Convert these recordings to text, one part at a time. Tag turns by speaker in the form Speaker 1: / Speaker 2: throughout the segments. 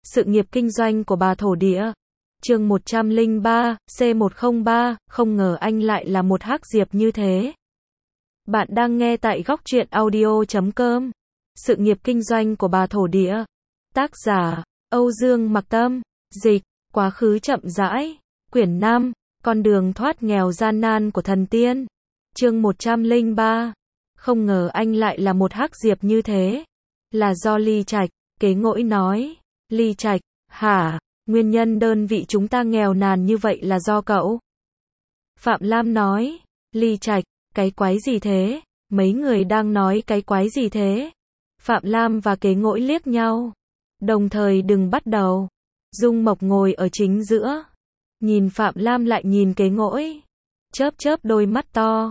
Speaker 1: Sự nghiệp kinh doanh của bà thổ địa. Chương 103, C103, không ngờ anh lại là một hắc diệp như thế. Bạn đang nghe tại góc truyện audio.com. Sự nghiệp kinh doanh của bà thổ địa. Tác giả, Âu Dương Mặc Tâm. Dịch, quá khứ chậm rãi. Quyển 5, con đường thoát nghèo gian nan của thần tiên. Chương 103. Không ngờ anh lại là một hắc diệp như thế. Là do Ly Trạch, Kế Ngỗi nói. Ly Trạch, hả? Nguyên nhân đơn vị chúng ta nghèo nàn như vậy là do cậu. Phạm Lam nói. Ly Trạch, cái quái gì thế? Mấy người đang nói cái quái gì thế? Phạm Lam và Kế Ngỗi liếc nhau. Đồng thời đừng bắt đầu. Dung Mộc ngồi ở chính giữa. Nhìn Phạm Lam lại nhìn Kế Ngỗi. Chớp chớp đôi mắt to.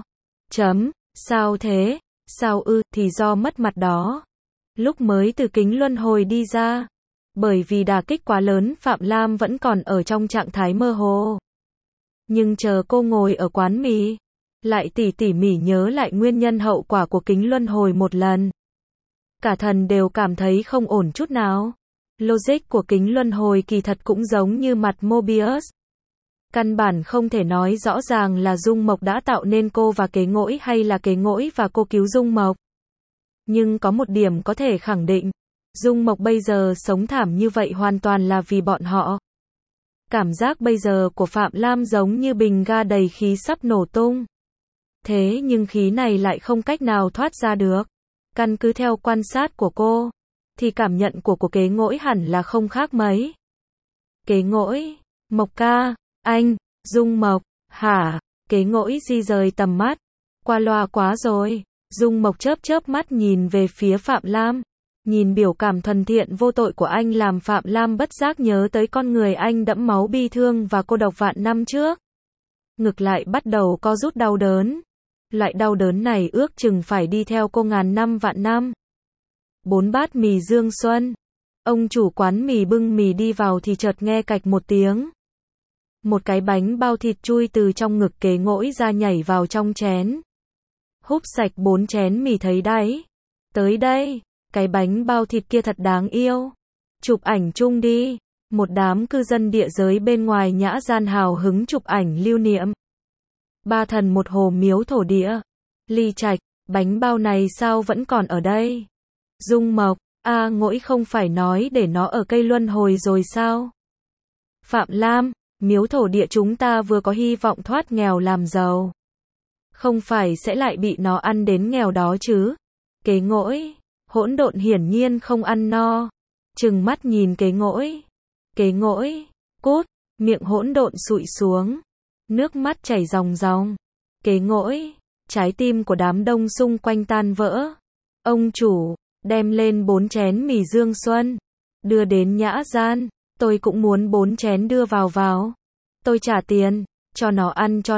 Speaker 1: Sao thế? Sao thì do mất mặt đó. Lúc mới từ kính luân hồi đi ra. Bởi vì đả kích quá lớn, Phạm Lam vẫn còn ở trong trạng thái mơ hồ. Nhưng chờ cô ngồi ở quán mì, lại tỉ mỉ nhớ lại nguyên nhân hậu quả của kính luân hồi một lần. Cả thần đều cảm thấy không ổn chút nào. Logic của kính luân hồi kỳ thật cũng giống như mặt Mobius. Căn bản không thể nói rõ ràng là Dung Mộc đã tạo nên cô và Kế Ngỗi hay là Kế Ngỗi và cô cứu Dung Mộc. Nhưng có một điểm có thể khẳng định. Dung Mộc bây giờ sống thảm như vậy hoàn toàn là vì bọn họ. Cảm giác bây giờ của Phạm Lam giống như bình ga đầy khí sắp nổ tung. Thế nhưng khí này lại không cách nào thoát ra được. Căn cứ theo quan sát của cô, thì cảm nhận của Kế Ngỗi hẳn là không khác mấy. Kế Ngỗi, Mộc ca, anh, Dung Mộc, hả? Kế Ngỗi di rời tầm mắt. Qua loa quá rồi. Dung Mộc chớp mắt nhìn về phía Phạm Lam. Nhìn biểu cảm thuần thiện vô tội của anh làm Phạm Lam bất giác nhớ tới con người anh đẫm máu bi thương và cô độc vạn năm trước. Ngực lại bắt đầu co rút đau đớn. Loại đau đớn này ước chừng phải đi theo cô ngàn năm vạn năm. 4 bát mì Dương Xuân. Ông chủ quán mì bưng mì đi vào thì chợt nghe cạch một tiếng. Một cái bánh bao thịt chui từ trong ngực Kế Ngỗi ra nhảy vào trong chén. Húp sạch 4 chén mì thấy đấy. Tới đây. Cái bánh bao thịt kia thật đáng yêu. Chụp ảnh chung đi. Một đám cư dân địa giới bên ngoài nhã gian hào hứng chụp ảnh lưu niệm. Ba thần một hồ miếu thổ địa. Ly Trạch, bánh bao này sao vẫn còn ở đây? Dung Mộc, Ngỗi không phải nói để nó ở cây luân hồi rồi sao? Phạm Lam, miếu thổ địa chúng ta vừa có hy vọng thoát nghèo làm giàu. Không phải sẽ lại bị nó ăn đến nghèo đó chứ? Kế Ngỗi. Hỗn độn hiển nhiên không ăn no. Trừng mắt nhìn Kế Ngỗi. Kế Ngỗi, cút, miệng hỗn độn sụi xuống. Nước mắt chảy ròng ròng. Kế Ngỗi, trái tim của đám đông xung quanh tan vỡ. Ông chủ, đem lên 4 chén mì Dương Xuân. Đưa đến nhã gian, tôi cũng muốn 4 chén đưa vào. Tôi trả tiền, cho nó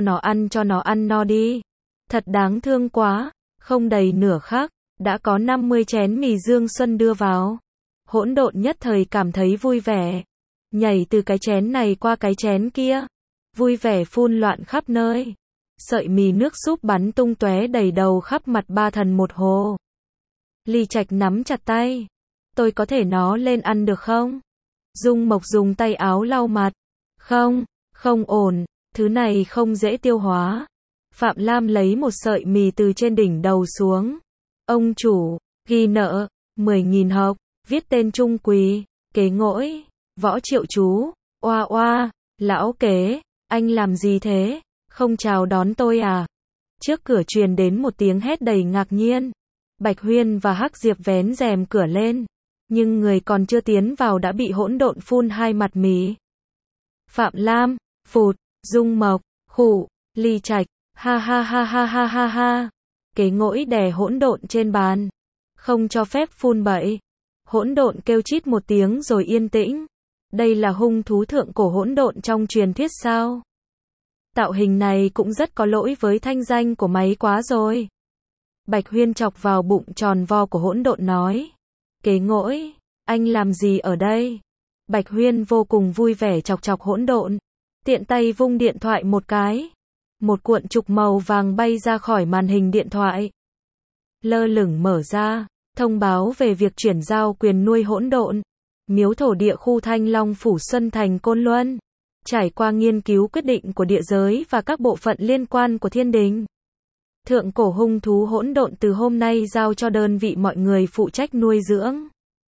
Speaker 1: ăn no đi. Thật đáng thương quá, không đầy nửa khắc. Đã có 50 chén mì Dương Xuân đưa vào. Hỗn độn nhất thời cảm thấy vui vẻ. Nhảy từ cái chén này qua cái chén kia. Vui vẻ phun loạn khắp nơi. Sợi mì nước súp bắn tung tóe đầy đầu khắp mặt ba thần một hồ. Ly Trạch nắm chặt tay. Tôi có thể nó lên ăn được không? Dung Mộc dùng tay áo lau mặt. Không ổn. Thứ này không dễ tiêu hóa. Phạm Lam lấy một sợi mì từ trên đỉnh đầu xuống. Ông chủ, ghi nợ, 10.000 hộc, viết tên Trung Quỳ, Kế Ngỗi, Võ Triệu Chú, oa, lão Kế, anh làm gì thế, không chào đón tôi à? Trước cửa truyền đến một tiếng hét đầy ngạc nhiên. Bạch Huyên và Hắc Diệp vén rèm cửa lên, nhưng người còn chưa tiến vào đã bị hỗn độn phun 2 mặt mì. Phạm Lam, phụt, Dung Mộc, khụ, Ly Trạch, ha. Kế Ngỗi đè hỗn độn trên bàn. Không cho phép phun bậy. Hỗn độn kêu chít một tiếng rồi yên tĩnh. Đây là hung thú thượng cổ hỗn độn trong truyền thuyết sao? Tạo hình này cũng rất có lỗi với thanh danh của máy quá rồi. Bạch Huyên chọc vào bụng tròn vo của hỗn độn nói. Kế Ngỗi, anh làm gì ở đây? Bạch Huyên vô cùng vui vẻ chọc hỗn độn. Tiện tay vung điện thoại một cái. Một cuộn trục màu vàng bay ra khỏi màn hình điện thoại. Lơ lửng mở ra, thông báo về việc chuyển giao quyền nuôi hỗn độn. miếu thổ địa khu Thanh Long Phủ Xuân Thành Côn Luân. Trải qua nghiên cứu quyết định của địa giới và các bộ phận liên quan của thiên đình, thượng cổ hung thú hỗn độn từ hôm nay giao cho đơn vị mọi người phụ trách nuôi dưỡng.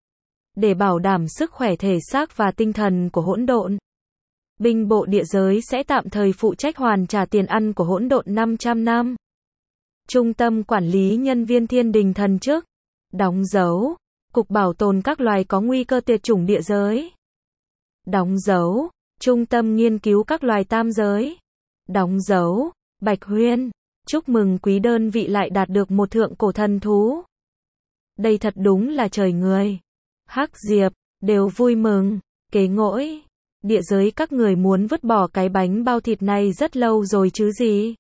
Speaker 1: Để bảo đảm sức khỏe thể xác và tinh thần của hỗn độn, binh bộ địa giới sẽ tạm thời phụ trách hoàn trả tiền ăn của hỗn độn 500 năm. Trung tâm quản lý nhân viên thiên đình thần chức, đóng dấu, Cục Bảo tồn các loài có nguy cơ tuyệt chủng địa giới. Đóng dấu, Trung tâm nghiên cứu các loài tam giới. Đóng dấu, Bạch Huyên, chúc mừng quý đơn vị lại đạt được một thượng cổ thần thú. Đây thật đúng là trời người. Hắc Diệp, đều vui mừng, kế ngỗi. Địa giới các người muốn vứt bỏ cái bánh bao thịt này rất lâu rồi chứ gì.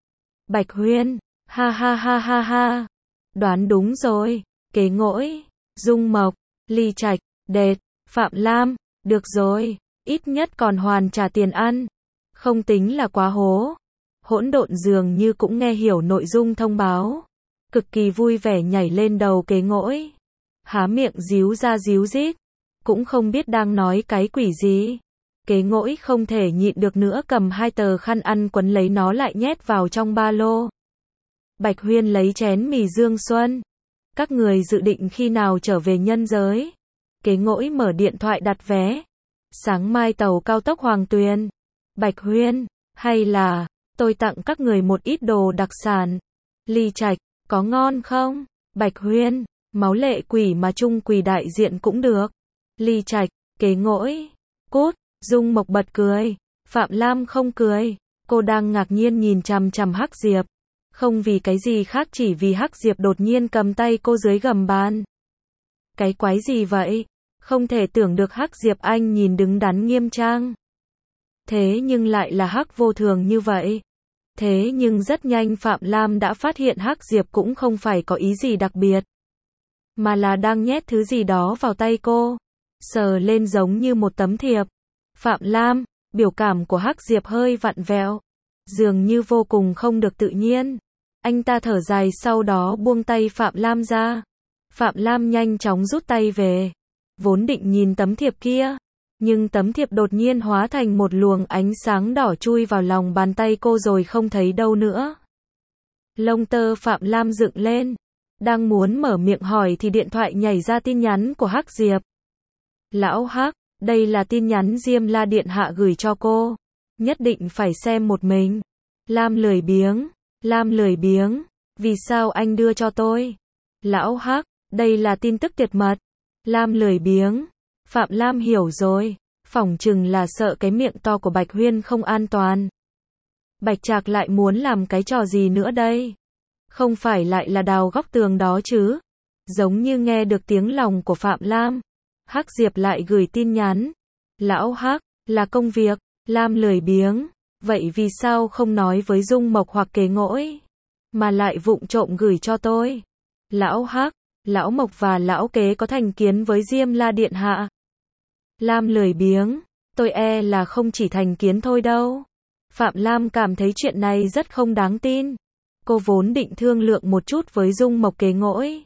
Speaker 1: Bạch Huyên, ha ha ha ha ha. Đoán đúng rồi, kế ngỗi. Dung Mộc, Ly Trạch, Đệt, Phạm Lam, được rồi, ít nhất còn hoàn trả tiền ăn. Không tính là quá hố. Hỗn độn dường như cũng nghe hiểu nội dung thông báo. Cực kỳ vui vẻ nhảy lên đầu kế ngỗi. Há miệng díu ra díu dít. Cũng không biết đang nói cái quỷ gì. Kế ngỗi không thể nhịn được nữa cầm 2 tờ khăn ăn quấn lấy nó lại nhét vào trong ba lô. Bạch Huyên lấy chén mì Dương Xuân. Các người dự định khi nào trở về nhân giới? Kế ngỗi mở điện thoại đặt vé. Sáng mai tàu cao tốc Hoàng Tuyền. Bạch Huyên, hay là tôi tặng các người một ít đồ đặc sản. Ly Trạch, có ngon không? Bạch Huyên, máu lệ quỷ mà chung quỷ đại diện cũng được. Ly Trạch, kế ngỗi. Cút, Dung Mộc bật cười. Phạm Lam không cười. Cô đang ngạc nhiên nhìn chằm chằm Hắc Diệp. Không vì cái gì khác, chỉ vì Hắc Diệp đột nhiên cầm tay cô dưới gầm bàn. Cái quái gì vậy? Không thể tưởng được Hắc Diệp anh nhìn đứng đắn nghiêm trang. Thế nhưng lại là Hắc vô thường như vậy. Thế nhưng rất nhanh Phạm Lam đã phát hiện Hắc Diệp cũng không phải có ý gì đặc biệt, mà là đang nhét thứ gì đó vào tay cô. Sờ lên giống như một tấm thiệp. Phạm Lam, biểu cảm của Hắc Diệp hơi vặn vẹo, dường như vô cùng không được tự nhiên. Anh ta thở dài sau đó buông tay Phạm Lam ra. Phạm Lam nhanh chóng rút tay về. Vốn định nhìn tấm thiệp kia, nhưng tấm thiệp đột nhiên hóa thành một luồng ánh sáng đỏ chui vào lòng bàn tay cô rồi không thấy đâu nữa. Lông tơ Phạm Lam dựng lên. Đang muốn mở miệng hỏi thì điện thoại nhảy ra tin nhắn của Hắc Diệp. Lão Hắc, đây là tin nhắn Diêm La Điện Hạ gửi cho cô. Nhất định phải xem một mình. Lam lười biếng. Lam lười biếng. Vì sao anh đưa cho tôi? Lão Hắc, đây là tin tức tuyệt mật. Lam lười biếng. Phạm Lam hiểu rồi. Phỏng chừng là sợ cái miệng to của Bạch Huyên không an toàn. Bạch Trạc lại muốn làm cái trò gì nữa đây? Không phải lại là đào góc tường đó chứ? Giống như nghe được tiếng lòng của Phạm Lam. Hắc Diệp lại gửi tin nhắn. Lão Hắc, là công việc. Lam lười biếng. Vậy vì sao không nói với Dung Mộc hoặc kế ngỗi, mà lại vụng trộm gửi cho tôi? Lão Hắc, Lão Mộc và Lão Kế có thành kiến với Diêm La Điện Hạ. Lam lười biếng. Tôi e là không chỉ thành kiến thôi đâu. Phạm Lam cảm thấy chuyện này rất không đáng tin. Cô vốn định thương lượng một chút với Dung Mộc kế ngỗi.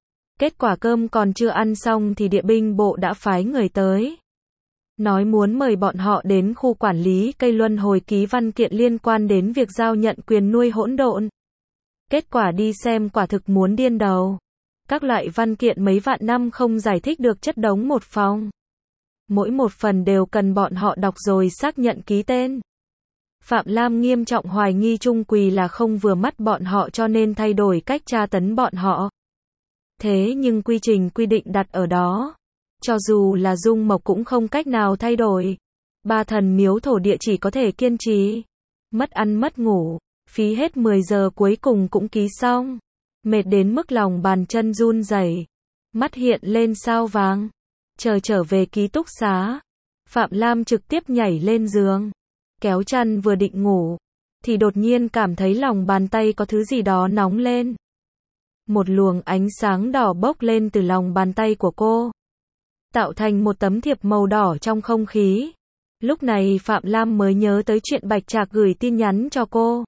Speaker 1: Kết quả cơm còn chưa ăn xong thì địa binh bộ đã phái người tới. Nói muốn mời bọn họ đến khu quản lý cây luân hồi ký văn kiện liên quan đến việc giao nhận quyền nuôi hỗn độn. Kết quả đi xem quả thực muốn điên đầu. Các loại văn kiện mấy vạn năm không giải thích được chất đống một phòng. Mỗi một phần đều cần bọn họ đọc rồi xác nhận ký tên. Phạm Lam nghiêm trọng hoài nghi Trung Quỳ là không vừa mắt bọn họ cho nên thay đổi cách tra tấn bọn họ. Thế nhưng quy trình quy định đặt ở đó. Cho dù là Dung Mộc cũng không cách nào thay đổi. Ba thần miếu thổ địa chỉ có thể kiên trì. Mất ăn mất ngủ. Phí hết 10 giờ cuối cùng cũng ký xong. Mệt đến mức lòng bàn chân run rẩy. Mắt hiện lên sao vàng. Chờ trở về ký túc xá. Phạm Lam trực tiếp nhảy lên giường. Kéo chăn vừa định ngủ. Thì đột nhiên cảm thấy lòng bàn tay có thứ gì đó nóng lên. Một luồng ánh sáng đỏ bốc lên từ lòng bàn tay của cô. Tạo thành một tấm thiệp màu đỏ trong không khí. Lúc này Phạm Lam mới nhớ tới chuyện Bạch Trạc gửi tin nhắn cho cô.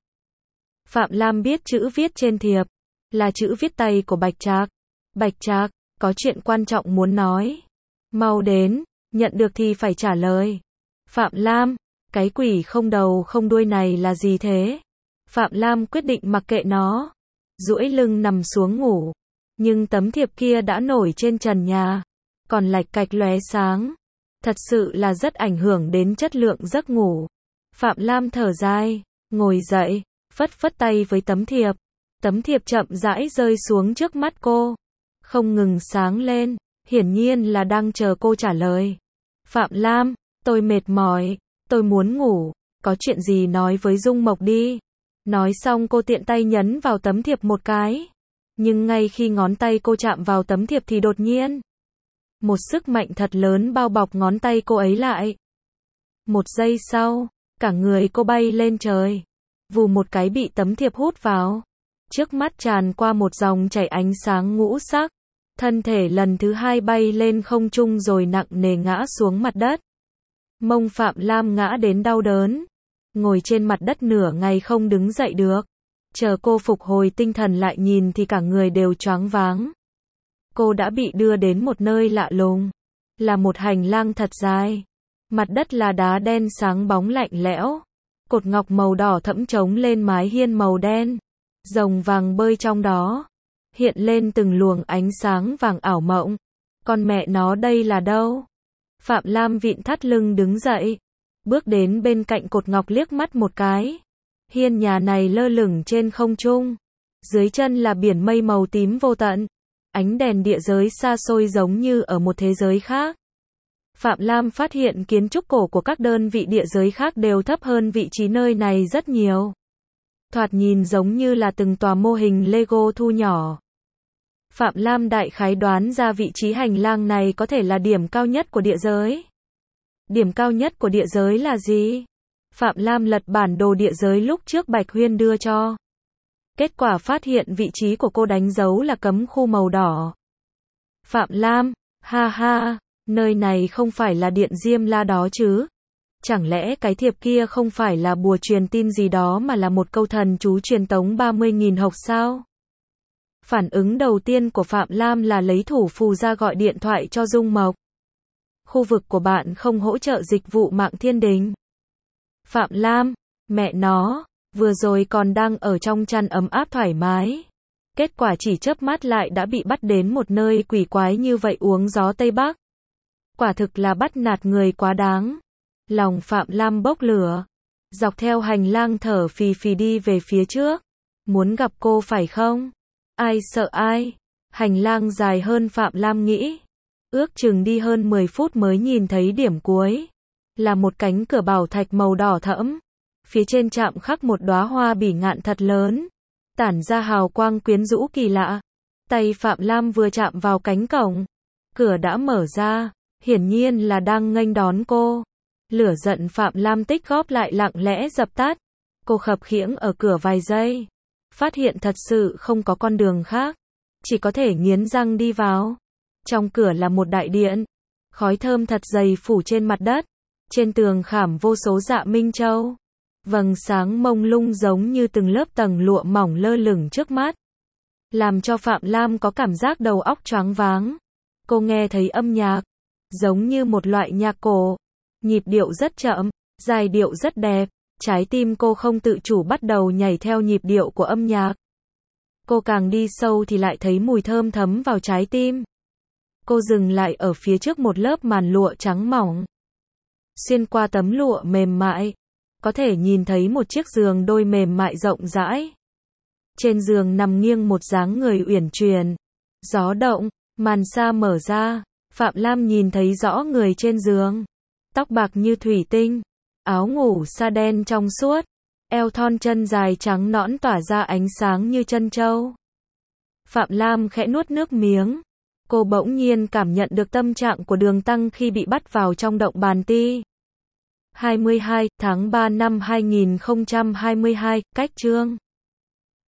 Speaker 1: Phạm Lam biết chữ viết trên thiệp là chữ viết tay của Bạch Trạc. Bạch Trạc, có chuyện quan trọng muốn nói. Mau đến, nhận được thì phải trả lời. Phạm Lam, cái quỷ không đầu không đuôi này là gì thế? Phạm Lam quyết định mặc kệ nó. Duỗi lưng nằm xuống ngủ. Nhưng tấm thiệp kia đã nổi trên trần nhà. Còn lạch cạch lóe sáng. Thật sự là rất ảnh hưởng đến chất lượng giấc ngủ. Phạm Lam thở dài, ngồi dậy, phất phất tay với tấm thiệp. Tấm thiệp chậm rãi rơi xuống trước mắt cô. Không ngừng sáng lên, hiển nhiên là đang chờ cô trả lời. Phạm Lam, tôi mệt mỏi, tôi muốn ngủ, có chuyện gì nói với Dung Mộc đi. Nói xong cô tiện tay nhấn vào tấm thiệp một cái. Nhưng ngay khi ngón tay cô chạm vào tấm thiệp thì đột nhiên, một sức mạnh thật lớn bao bọc ngón tay cô ấy lại. Một giây sau, cả người cô bay lên trời. Vù một cái bị tấm thiệp hút vào. Trước mắt tràn qua một dòng chảy ánh sáng ngũ sắc. Thân thể lần thứ hai bay lên không trung rồi nặng nề ngã xuống mặt đất. Mông Phạm Lam ngã đến đau đớn. Ngồi trên mặt đất nửa ngày không đứng dậy được. Chờ cô phục hồi tinh thần lại nhìn thì cả người đều choáng váng. Cô đã bị đưa đến một nơi lạ lùng. Là một hành lang thật dài. Mặt đất là đá đen sáng bóng lạnh lẽo. Cột ngọc màu đỏ thẫm trống lên mái hiên màu đen. Rồng vàng bơi trong đó. Hiện lên từng luồng ánh sáng vàng ảo mộng. Con mẹ nó đây là đâu? Phạm Lam vịn thắt lưng đứng dậy. Bước đến bên cạnh cột ngọc liếc mắt một cái. Hiên nhà này lơ lửng trên không trung. Dưới chân là biển mây màu tím vô tận. Ánh đèn địa giới xa xôi giống như ở một thế giới khác. Phạm Lam phát hiện kiến trúc cổ của các đơn vị địa giới khác đều thấp hơn vị trí nơi này rất nhiều. Thoạt nhìn giống như là từng tòa mô hình Lego thu nhỏ. Phạm Lam đại khái đoán ra vị trí hành lang này có thể là điểm cao nhất của địa giới. Điểm cao nhất của địa giới là gì? Phạm Lam lật bản đồ địa giới lúc trước Bạch Huyên đưa cho. Kết quả phát hiện vị trí của cô đánh dấu là cấm khu màu đỏ. Phạm Lam, ha ha, nơi này không phải là điện Diêm La đó chứ? Chẳng lẽ cái thiệp kia không phải là bùa truyền tin gì đó mà là một câu thần chú truyền tống 30.000 hộc sao? Phản ứng đầu tiên của Phạm Lam là lấy thủ phù ra gọi điện thoại cho Dung Mộc. Khu vực của bạn không hỗ trợ dịch vụ mạng thiên đình. Phạm Lam, mẹ nó, vừa rồi còn đang ở trong chăn ấm áp thoải mái. Kết quả chỉ chớp mắt lại đã bị bắt đến một nơi quỷ quái như vậy uống gió Tây Bắc. Quả thực là bắt nạt người quá đáng. Lòng Phạm Lam bốc lửa. Dọc theo hành lang thở phì phì đi về phía trước. Muốn gặp cô phải không? Ai sợ ai? Hành lang dài hơn Phạm Lam nghĩ. Ước chừng đi hơn 10 phút mới nhìn thấy điểm cuối. Là một cánh cửa bảo thạch màu đỏ thẫm. Phía trên chạm khắc một đóa hoa bỉ ngạn thật lớn. Tản ra hào quang quyến rũ kỳ lạ. Tay Phạm Lam vừa chạm vào cánh cổng. Cửa đã mở ra. Hiển nhiên là đang nghênh đón cô. Lửa giận Phạm Lam tích góp lại lặng lẽ dập tắt. Cô khập khiễng ở cửa vài giây. Phát hiện thật sự không có con đường khác. Chỉ có thể nghiến răng đi vào. Trong cửa là một đại điện. Khói thơm thật dày phủ trên mặt đất. Trên tường khảm vô số dạ minh châu. Vầng sáng mông lung giống như từng lớp tầng lụa mỏng lơ lửng trước mắt. Làm cho Phạm Lam có cảm giác đầu óc choáng váng. Cô nghe thấy âm nhạc. Giống như một loại nhạc cổ. Nhịp điệu rất chậm, giai điệu rất đẹp. Trái tim cô không tự chủ bắt đầu nhảy theo nhịp điệu của âm nhạc. Cô càng đi sâu thì lại thấy mùi thơm thấm vào trái tim. Cô dừng lại ở phía trước một lớp màn lụa trắng mỏng. Xuyên qua tấm lụa mềm mại, có thể nhìn thấy một chiếc giường đôi mềm mại rộng rãi. Trên giường nằm nghiêng một dáng người uyển chuyển. Gió động, màn sa mở ra, Phạm Lam nhìn thấy rõ người trên giường. Tóc bạc như thủy tinh, áo ngủ sa đen trong suốt, eo thon chân dài trắng nõn tỏa ra ánh sáng như trân châu. Phạm Lam khẽ nuốt nước miếng. Cô bỗng nhiên cảm nhận được tâm trạng của Đường Tăng khi bị bắt vào trong động bàn ti. 22 tháng 3 năm 2022, cách chương